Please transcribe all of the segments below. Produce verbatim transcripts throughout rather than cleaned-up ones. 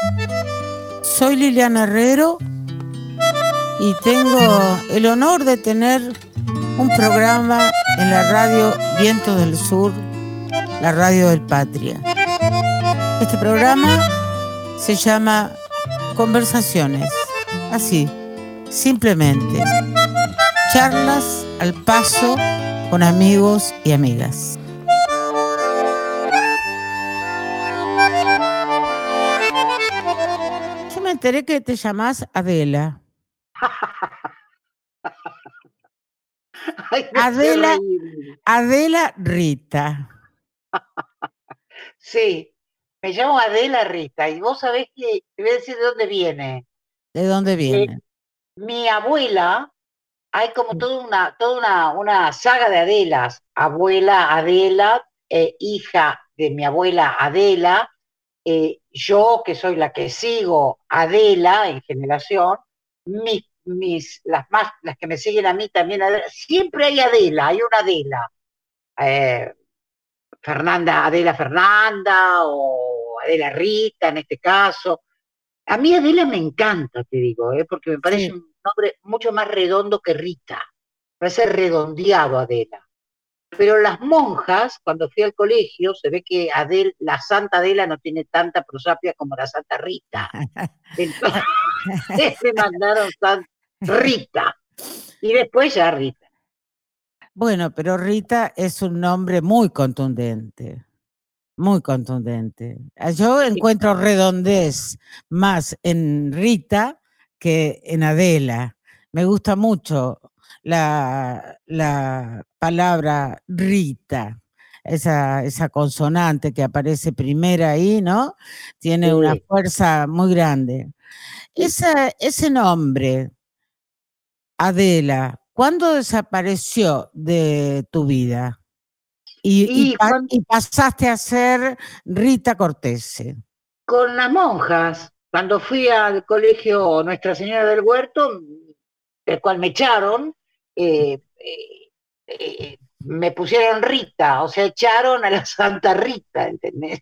Soy Liliana Herrero y tengo el honor de tener un programa en la radio Vientos del Sur, la radio del Patria. Este programa se llama Conversaciones, así, simplemente, charlas al paso con amigos y amigas. Yo me enteré que te llamás Adela. Ay, me Adela, hace reír. Adela Rita. Sí, me llamo Adela Rita y vos sabés que te voy a decir de dónde viene. ¿De dónde Eh, viene? mi abuela, hay como toda una, toda una, una saga de Adelas. Abuela Adela, eh, hija de mi abuela Adela, eh, yo que soy la que sigo Adela en generación, mis, mis, las más, las que me siguen a mí también Adela, siempre hay Adela, hay una Adela. Eh, Fernanda, Adela Fernanda o Adela Rita en este caso. A mí Adela me encanta, te digo, ¿eh? Porque me parece Sí. un nombre mucho más redondo que Rita. Me parece redondeado Adela. Pero las monjas, cuando fui al colegio, se ve que Adel, la Santa Adela no tiene tanta prosapia como la Santa Rita. Entonces me mandaron San Rita. Y después ya Rita. Bueno, pero Rita es un nombre muy contundente, muy contundente. Yo encuentro redondez más en Rita que en Adela. Me gusta mucho la, la palabra Rita, esa, esa consonante que aparece primera ahí, ¿no? Tiene una Sí. fuerza muy grande. Esa, ese nombre, Adela, ¿cuándo desapareció de tu vida? Y, y, Y pa- cuando, y pasaste a ser Rita Cortese. con las monjas, cuando fui al colegio Nuestra Señora del Huerto, del cual me echaron, eh, eh, eh, me pusieron Rita, o sea, echaron a la Santa Rita, ¿entendés?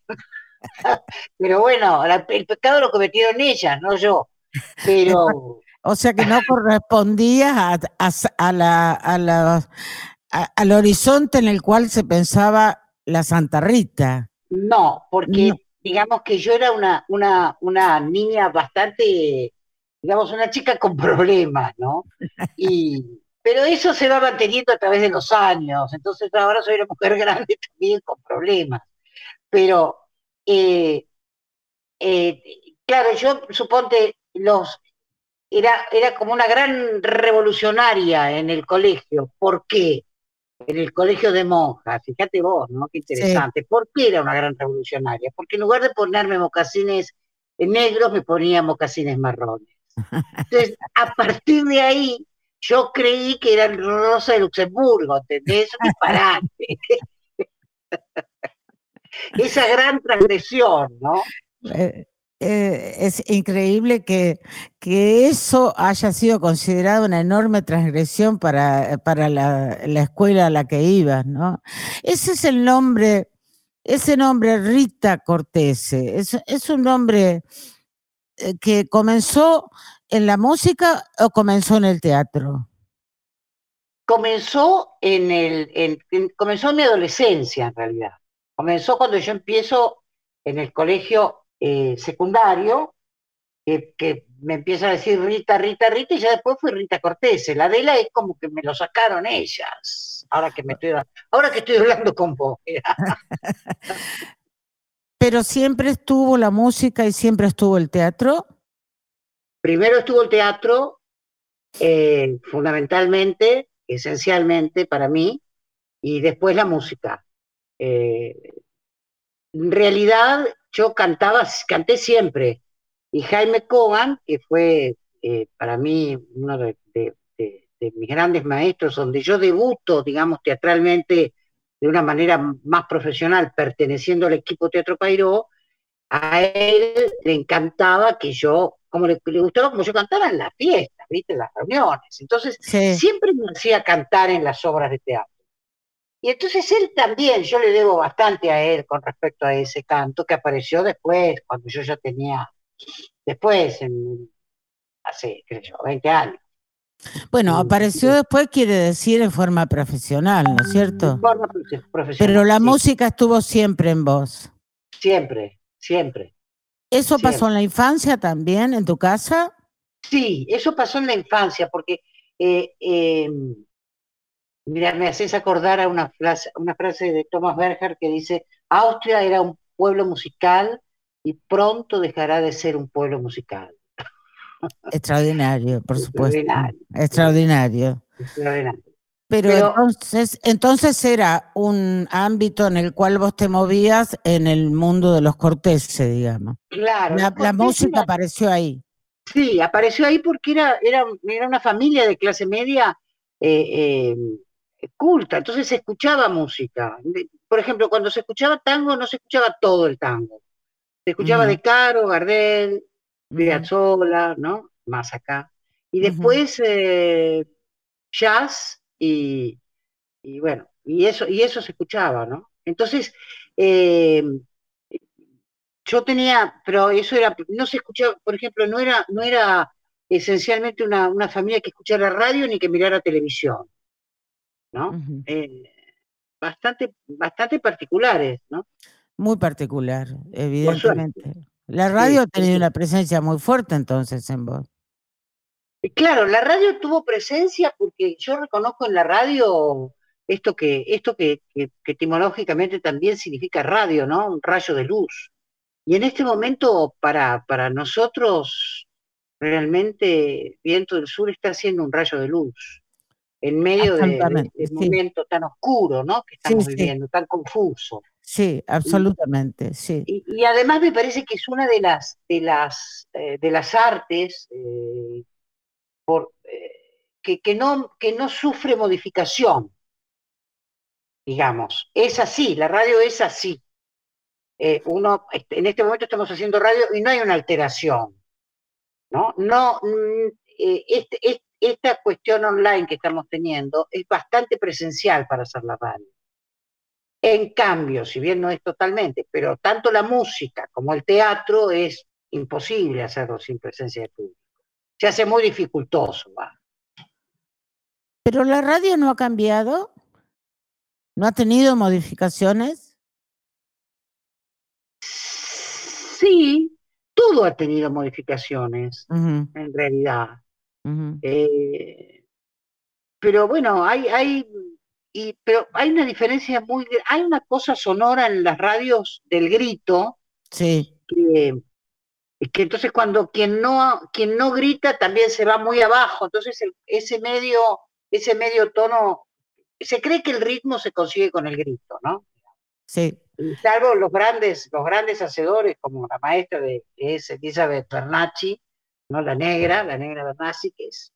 Pero bueno, la, el pecado lo cometieron ellas, no yo. Pero O sea que no correspondías a, a, a la, a la, a, al horizonte en el cual se pensaba la Santa Rita. no, No. porque digamos que yo era una, una, una niña bastante, digamos, una chica con problemas, ¿no? Y, pero eso se va manteniendo a través de los años, entonces ahora soy una mujer grande también con problemas. Pero, eh, eh, claro, yo suponte, los, era, era como una gran revolucionaria en el colegio. ¿Por qué? En el colegio de monjas, fíjate vos, ¿no? Qué Sí. interesante. ¿Por qué era una gran revolucionaria? Porque en lugar de ponerme mocasines negros, me ponía mocasines marrones. Entonces, a partir de ahí, yo creí que era el Rosa de Luxemburgo, ¿entendés? Es un disparate. Esa gran transgresión, ¿no? Eh, eh, es increíble que, que eso haya sido considerado una enorme transgresión para, para la, la escuela a la que ibas, ¿no? Ese es el nombre, ese nombre Rita Cortese, es, es un nombre eh, que comenzó en la música o comenzó en el teatro. Comenzó en el, en, en, comenzó en mi adolescencia, en realidad. Comenzó cuando yo empiezo en el colegio eh, secundario, que, que me empieza a decir Rita, Rita, Rita, y ya después fui Rita Cortese. La Adela es como que me lo sacaron ellas, ahora que me estoy, ahora que estoy hablando con vos. Pero siempre estuvo la música y siempre estuvo el teatro. Primero estuvo el teatro, eh, fundamentalmente, esencialmente para mí, y después la música. Eh, en realidad yo cantaba, canté siempre, y Jaime Cogan, que fue eh, para mí uno de, de, de, de, mis grandes maestros, donde yo debuto, digamos, teatralmente de una manera más profesional, perteneciendo al equipo Teatro Pairó, a él le encantaba que yo, como le, le gustaba como yo cantaba en las fiestas, ¿viste? En las reuniones. Entonces, Sí. siempre me hacía cantar en las obras de teatro. Y entonces él también, yo le debo bastante a él con respecto a ese canto que apareció después, cuando yo ya tenía Después, en, hace, qué sé yo, veinte años. Bueno, Mm, apareció después, quiere decir en forma profesional, ¿no es De cierto? forma profe- Pero profesional, la sí. música estuvo siempre en vos. Siempre, siempre, ¿Eso pasó en siempre. la infancia también, en tu casa? Sí, eso pasó en la infancia, porque, eh, eh, mira, me haces acordar a una frase, una frase de Thomas Berger que dice, Austria era un pueblo musical y pronto dejará de ser un pueblo musical. Extraordinario, por supuesto. Extraordinario, Extraordinario. extraordinario. Pero Pero entonces, entonces era un ámbito en el cual vos te movías en el mundo de los corteses, digamos. claro, La, los la Cortés música era, apareció ahí. sí, apareció ahí porque era, era, era una familia de clase media eh, eh, culta, entonces se escuchaba música. De- Por ejemplo, cuando se escuchaba tango, no se escuchaba todo el tango. Se escuchaba Ujú, De Caro, Gardel, ujú, Piazzolla, ¿no? Más acá. Y ujú. después eh, jazz y, y bueno, y eso, y eso se escuchaba, ¿no? Entonces, eh, yo tenía, pero eso era, no se escuchaba, por ejemplo, no era, no era esencialmente una, una familia que escuchara radio ni que mirara televisión, ¿no? Ujú. Eh, bastante, bastante particulares, ¿no? Muy particular, Por suerte, evidentemente. La radio sí. ha tenido una presencia muy fuerte entonces en vos. Y claro, la radio tuvo presencia porque yo reconozco en la radio esto que, esto que, que, que etimológicamente también significa radio, ¿no? Un rayo de luz. Y en este momento, para, para nosotros, realmente Viento del Sur está haciendo un rayo de luz en medio de, de Absolutamente, este sí, momento tan oscuro, ¿no? Que sí, estamos sí, viviendo, tan confuso. sí, Y, absolutamente, sí. y- y además me parece que es una de las, de las, eh, de las artes eh, por, eh, que, que no, que no sufre modificación, digamos. Es así, la radio es así. Eh, uno, este, en este momento estamos haciendo radio y no hay una alteración, ¿no? No, mm, eh, este, este- esta cuestión online que estamos teniendo es bastante presencial para hacer la radio. En cambio, si bien no es totalmente, pero tanto la música como el teatro es imposible hacerlo sin presencia de público. Se hace muy dificultoso, ¿va? Pero la radio no ha cambiado, no ha tenido modificaciones. Sí, todo ha tenido modificaciones, Ujú, en realidad. ujú. Eh, pero bueno, hay, hay, y, pero hay una diferencia muy, hay una cosa sonora en las radios del grito, Sí, que, que entonces cuando quien no, quien no grita también se va muy abajo, entonces el- ese medio, ese medio tono, se cree que el ritmo se consigue con el grito, ¿no? sí. Y salvo los grandes, los grandes hacedores, como la maestra de, que es Elizabeth Bernacci, ¿no? La negra, la negra Bernacci, que es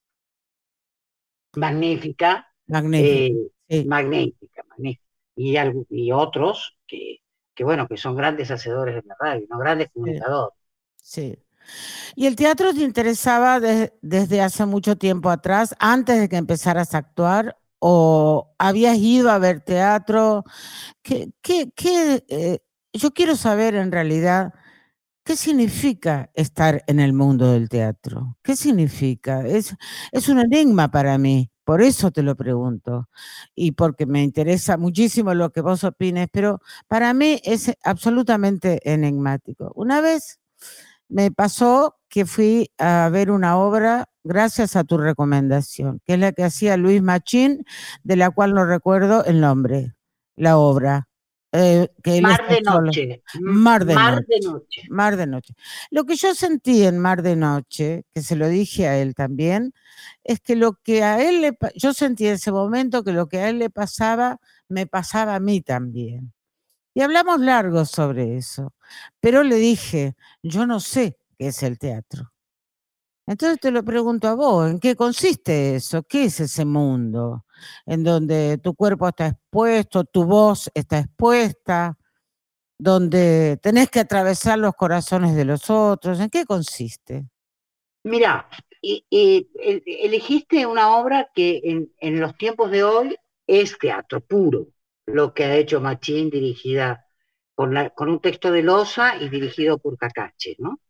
magnífica, eh, Magnífico. Sí, magnífica, magnífica. Y, algo- y otros que, que, bueno, que son grandes hacedores de la radio, ¿no? Grandes sí, comunicadores. sí. ¿Y el teatro te interesaba de- desde hace mucho tiempo atrás, antes de que empezaras a actuar? ¿O habías ido a ver teatro? ¿Qué, qué, qué, eh, yo quiero saber en realidad qué significa estar en el mundo del teatro. ¿Qué significa? Es, es un enigma para mí, por eso te lo pregunto. Y porque me interesa muchísimo lo que vos opines, pero para mí es absolutamente enigmático. Una vez me pasó que fui a ver una obra gracias a tu recomendación, que es la que hacía Luis Machín, de la cual no recuerdo el nombre, la obra, eh, que él Mar está de solo. noche, m- Mar de mar de noche, noche. Mar de noche. Lo que yo sentí en Mar de noche, que se lo dije a él también, es que lo que a él le, pa- yo sentí en ese momento que lo que a él le pasaba, me pasaba a mí también. Y hablamos largo sobre eso, pero le dije, yo no sé qué es el teatro. Entonces te lo pregunto a vos, ¿en qué consiste eso? ¿Qué es ese mundo en donde tu cuerpo está expuesto, tu voz está expuesta, donde tenés que atravesar los corazones de los otros? ¿En qué consiste? Mira, y, y, el- elegiste una obra que en, en los tiempos de hoy es teatro puro, lo que ha hecho Machín dirigida con, la- con un texto de Loza y dirigido por Cacache, ¿no?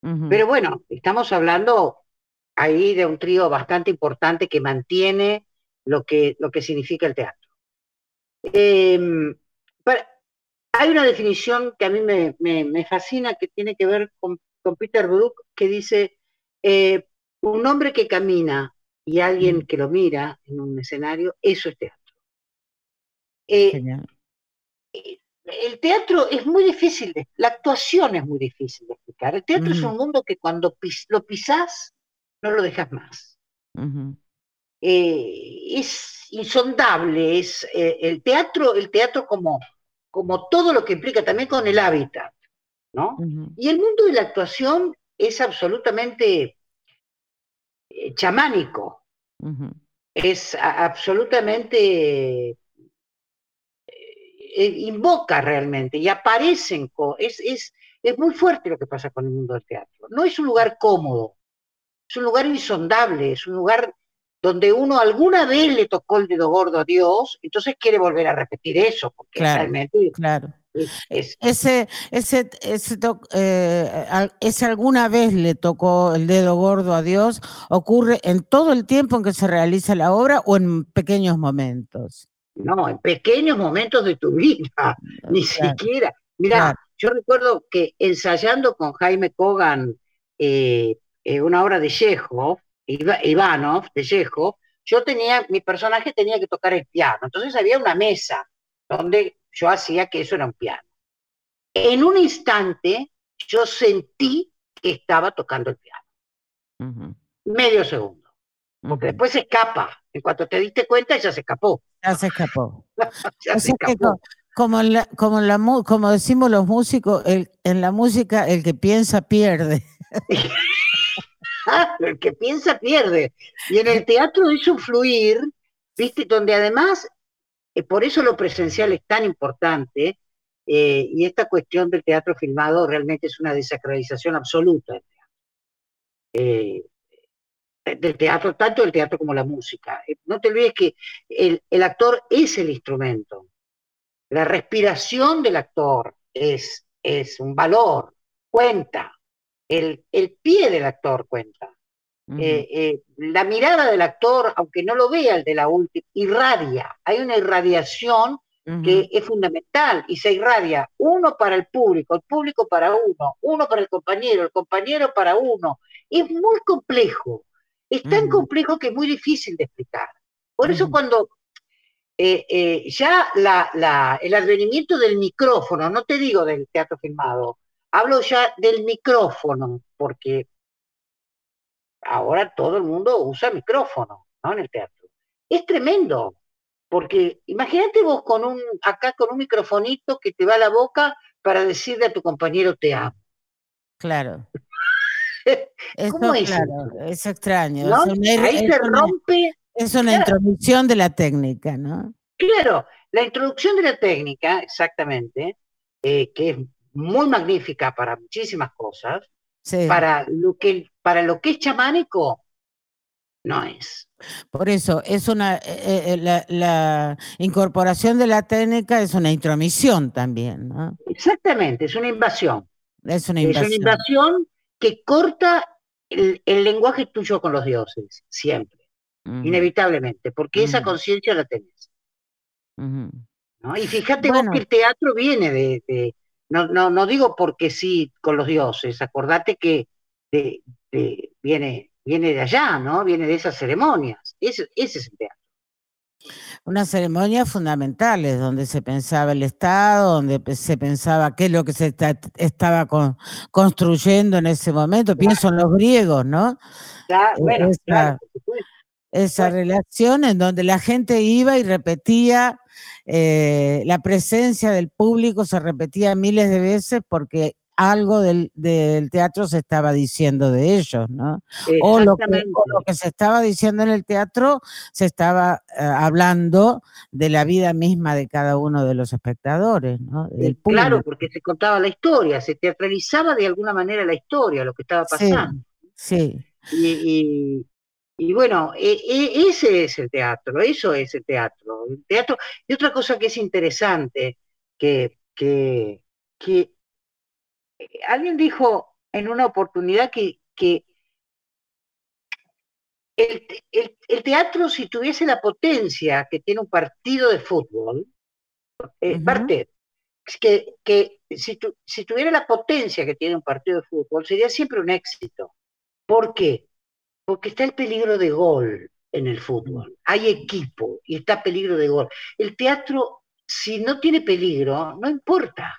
Ujú. Pero bueno, estamos hablando ahí de un trío bastante importante que mantiene lo que, lo que significa el teatro. Eh, para- Hay una definición que a mí me, me- me fascina, que tiene que ver con, con Peter Brook, que dice, eh, un hombre que camina y alguien Mm, que lo mira en un escenario, eso es teatro. Eh, genial. eh, el teatro es muy difícil, de, la actuación es muy difícil de explicar. El teatro es Ujú, un mundo que cuando pis- lo pisás, no lo dejas más. ujú, Eh, es insondable, es eh, el teatro, el teatro como, como todo lo que implica, también con el hábitat, ¿no? ujú, Y el mundo de la actuación es absolutamente eh, chamánico, ujú, es a- absolutamente, eh, invoca realmente y aparecen, co- es, es, es muy fuerte lo que pasa con el mundo del teatro. No es un lugar cómodo, es un lugar insondable, es un lugar donde uno alguna vez le tocó el dedo gordo a Dios, entonces quiere volver a repetir eso, porque claro, realmente claro. es, E- es Ese, ese, ese, to- eh, al- ese alguna vez le tocó el dedo gordo a Dios, ocurre en todo el tiempo en que se realiza la obra o en pequeños momentos. no, en pequeños momentos de tu vida, Eh, ni Claro, siquiera. Mirá, claro. yo recuerdo que ensayando con Jaime Kogan eh, eh, una obra de Chekhov, Iva- Ivanov, de Chekhov, yo tenía, mi personaje tenía que tocar el piano, entonces había una mesa donde yo hacía que eso era un piano. En un instante yo sentí que estaba tocando el piano, Ujú, medio segundo, porque ujú. después se escapa, en cuanto te diste cuenta ya se escapó, Ya se escapó. ya O se sea que co- escapó. como en la, como en la, mu- como decimos los músicos, el- en la música el que piensa pierde. El que piensa pierde. Y en el teatro es un fluir, ¿viste? Donde además, eh, por eso lo presencial es tan importante, eh, y esta cuestión del teatro filmado realmente es una desacralización absoluta eh, del teatro, tanto del teatro como la música. Eh, no te olvides que el, el actor es el instrumento, la respiración del actor es, es un valor, cuenta, el, el pie del actor cuenta. Ujú, Eh, eh, la mirada del actor, aunque no lo vea el de la última, irradia. Hay una irradiación ujú, que es fundamental y se irradia uno para el público, el público para uno, uno para el compañero, el compañero para uno. Es muy complejo. Es tan ujú, complejo que es muy difícil de explicar. Por eso ujú. cuando eh, eh, ya la, la, el advenimiento del micrófono, no te digo del teatro filmado, hablo ya del micrófono, porque ahora todo el mundo usa micrófono, ¿no? En el teatro. Es tremendo, porque imagínate vos con un, acá con un microfonito que te va a la boca para decirle a tu compañero te amo. Claro. ¿Cómo Eso, es claro, eso? es extraño. ¿No? Es una, ir- Ahí es se una, rompe, es una claro, intromisión de la técnica, ¿no? claro, la introducción de la técnica, exactamente, eh, que es muy magnífica para muchísimas cosas, Sí. para lo que, para lo que es chamánico, no es. Por eso, es una, eh, eh, la, la incorporación de la técnica es una intromisión también, ¿no? Exactamente, es una invasión. Es una Es una invasión. invasión que corta el, el lenguaje tuyo con los dioses, siempre, Ujú, inevitablemente, porque esa ujú, conciencia la tenés. ujú. ¿No? Y fíjate vos que Bueno, el teatro viene de, de- no, no, no digo porque sí con los dioses, acordate que de- de- viene, viene de allá, ¿no? Viene de esas ceremonias. Ese, ese es el teatro. unas ceremonias fundamentales donde se pensaba el Estado, donde pe- se pensaba qué es lo que se está- estaba con- construyendo en ese momento. Pienso en los griegos, ¿no? Ya, Eh, bueno, claro, Esa, por supuesto. esa Pues, relación en donde la gente iba y repetía, eh, la presencia del público se repetía miles de veces porque algo del, del teatro se estaba diciendo de ellos, ¿no? O lo que, o lo exactamente. que se estaba diciendo en el teatro se estaba eh, hablando de la vida misma de cada uno de los espectadores, ¿no? Del Eh, claro, público. porque se contaba la historia, se teatralizaba de alguna manera la historia, lo que estaba Sí, pasando. sí. Y, y, y bueno, e- e- ese es el teatro, eso es el teatro. El teatro. Y otra cosa que es interesante, que, que, que alguien dijo, en una oportunidad que, que el, el, el teatro, si tuviese la potencia que tiene un partido de fútbol, eh, Ujú. Bartet, que, que si, tu, si tuviera la potencia que tiene un partido de fútbol, sería siempre un éxito. ¿Por qué? Porque está el peligro de gol en el fútbol. Hay equipo y está peligro de gol. El teatro, si no tiene peligro, no importa.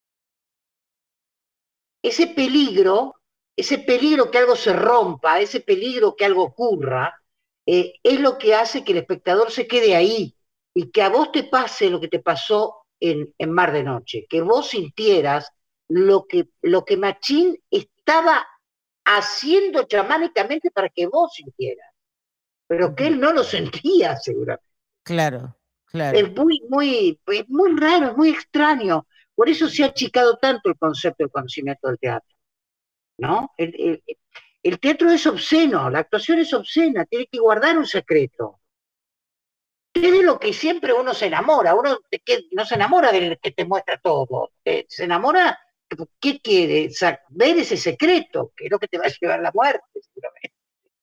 Ese peligro, ese peligro que algo se rompa, ese peligro que algo ocurra, eh, es lo que hace que el espectador se quede ahí y que a vos te pase lo que te pasó en, en Mar de Noche, que vos sintieras lo que, lo que Machín estaba haciendo chamánicamente para que vos sintieras, pero que él no lo sentía seguramente. Claro, claro. Es muy, muy, es muy raro, es muy extraño. Por eso se ha achicado tanto el concepto del conocimiento del teatro, ¿no? El, el, el teatro es obsceno, la actuación es obscena, tiene que guardar un secreto. Es de lo que siempre uno se enamora, uno que no se enamora del que te muestra todo, eh, se enamora, ¿qué quiere? Ver ese secreto, que es lo que te va a llevar a la muerte, seguramente.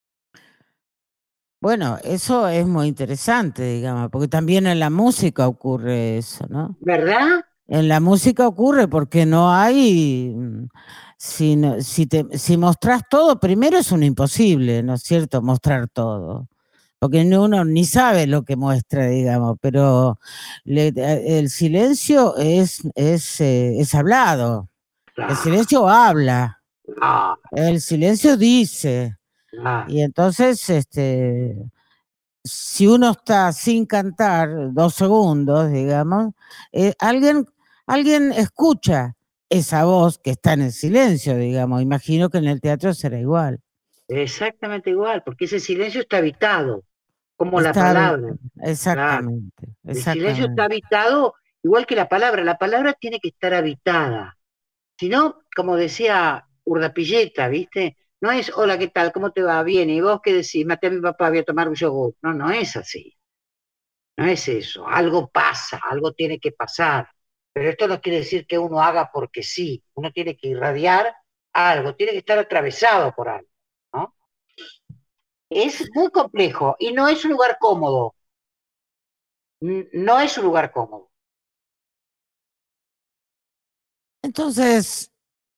Bueno, eso es muy interesante, digamos, porque también en la música ocurre eso, ¿no? ¿Verdad? En la música ocurre porque no hay, mm, si, no- si, te, si mostrás todo, primero es un imposible, ¿no es cierto? Mostrar todo, porque ni uno ni sabe lo que muestra, digamos, pero le- eh, el silencio es, es, eh, es hablado, el Ah, silencio habla, ah, el silencio dice, ah, y entonces, este si uno está sin cantar dos segundos, digamos, eh, alguien, alguien escucha esa voz que está en el silencio, digamos. Imagino que en el teatro será igual. exactamente igual, porque ese silencio está habitado, como la Está habi- palabra. Claro, exactamente, el silencio está exactamente. habitado igual que la palabra. La palabra tiene que estar habitada. Si no, como decía Urdapilleta, ¿viste? No es, hola, ¿qué tal? ¿Cómo te va? Bien, ¿y vos qué decís? Maté a mi papá, voy a tomar un yogur. No, no es así. No es eso. Algo pasa, algo tiene que pasar. Pero esto no quiere decir que uno haga porque sí. Uno tiene que irradiar algo, tiene que estar atravesado por algo, ¿no? Es muy complejo y no es un lugar cómodo. N- No es un lugar cómodo. Entonces,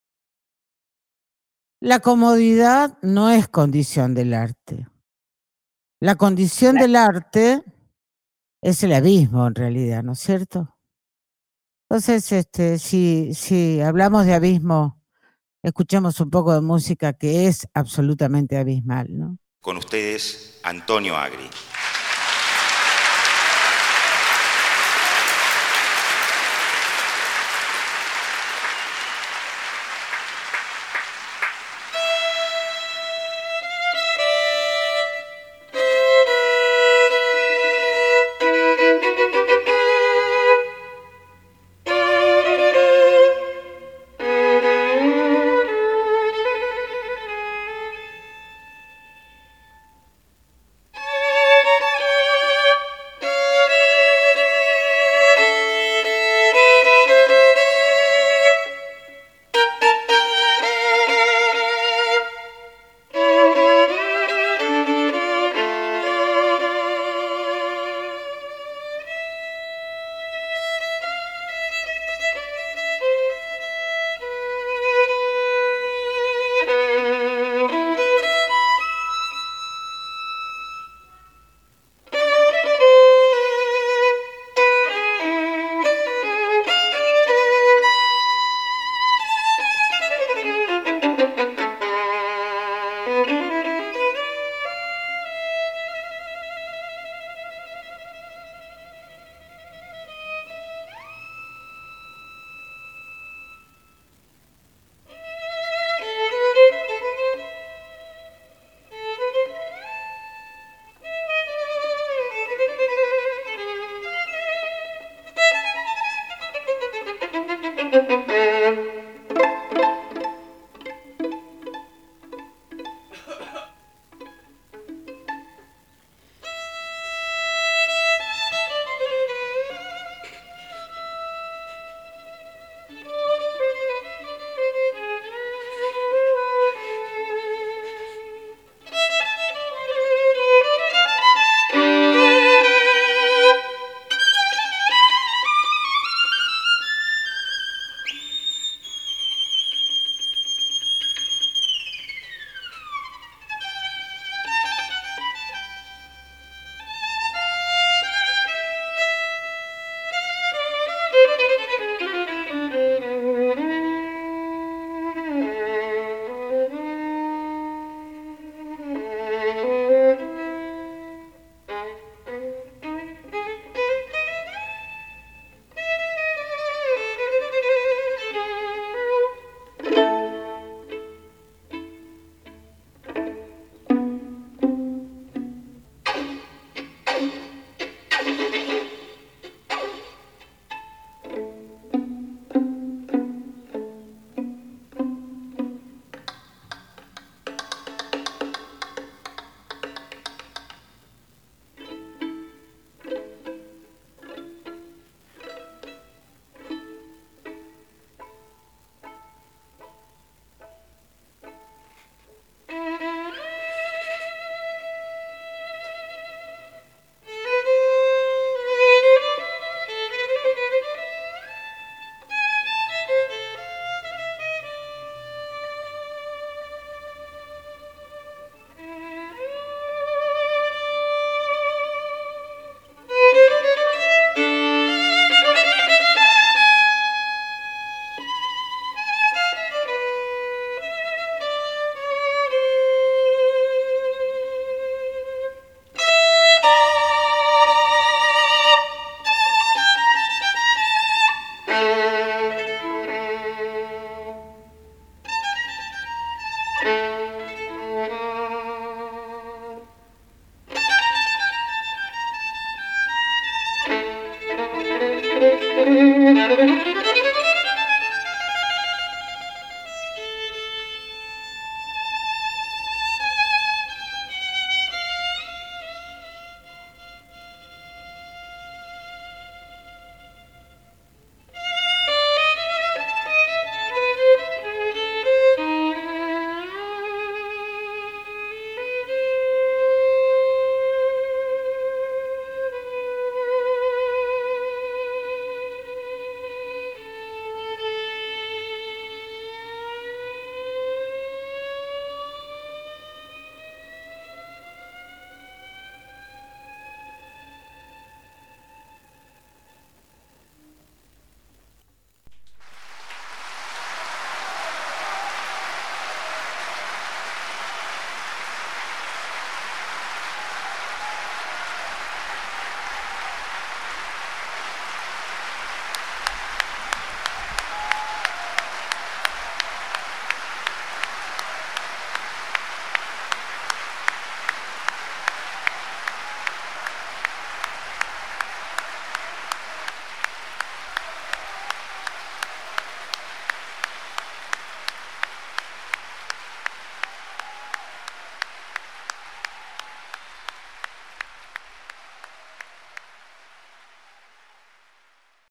la comodidad no es condición del arte. La condición La- del arte es el abismo, en realidad, ¿no es cierto? Entonces, este, si, si hablamos de abismo, escuchemos un poco de música que es absolutamente abismal, ¿no? Con ustedes, Antonio Agri.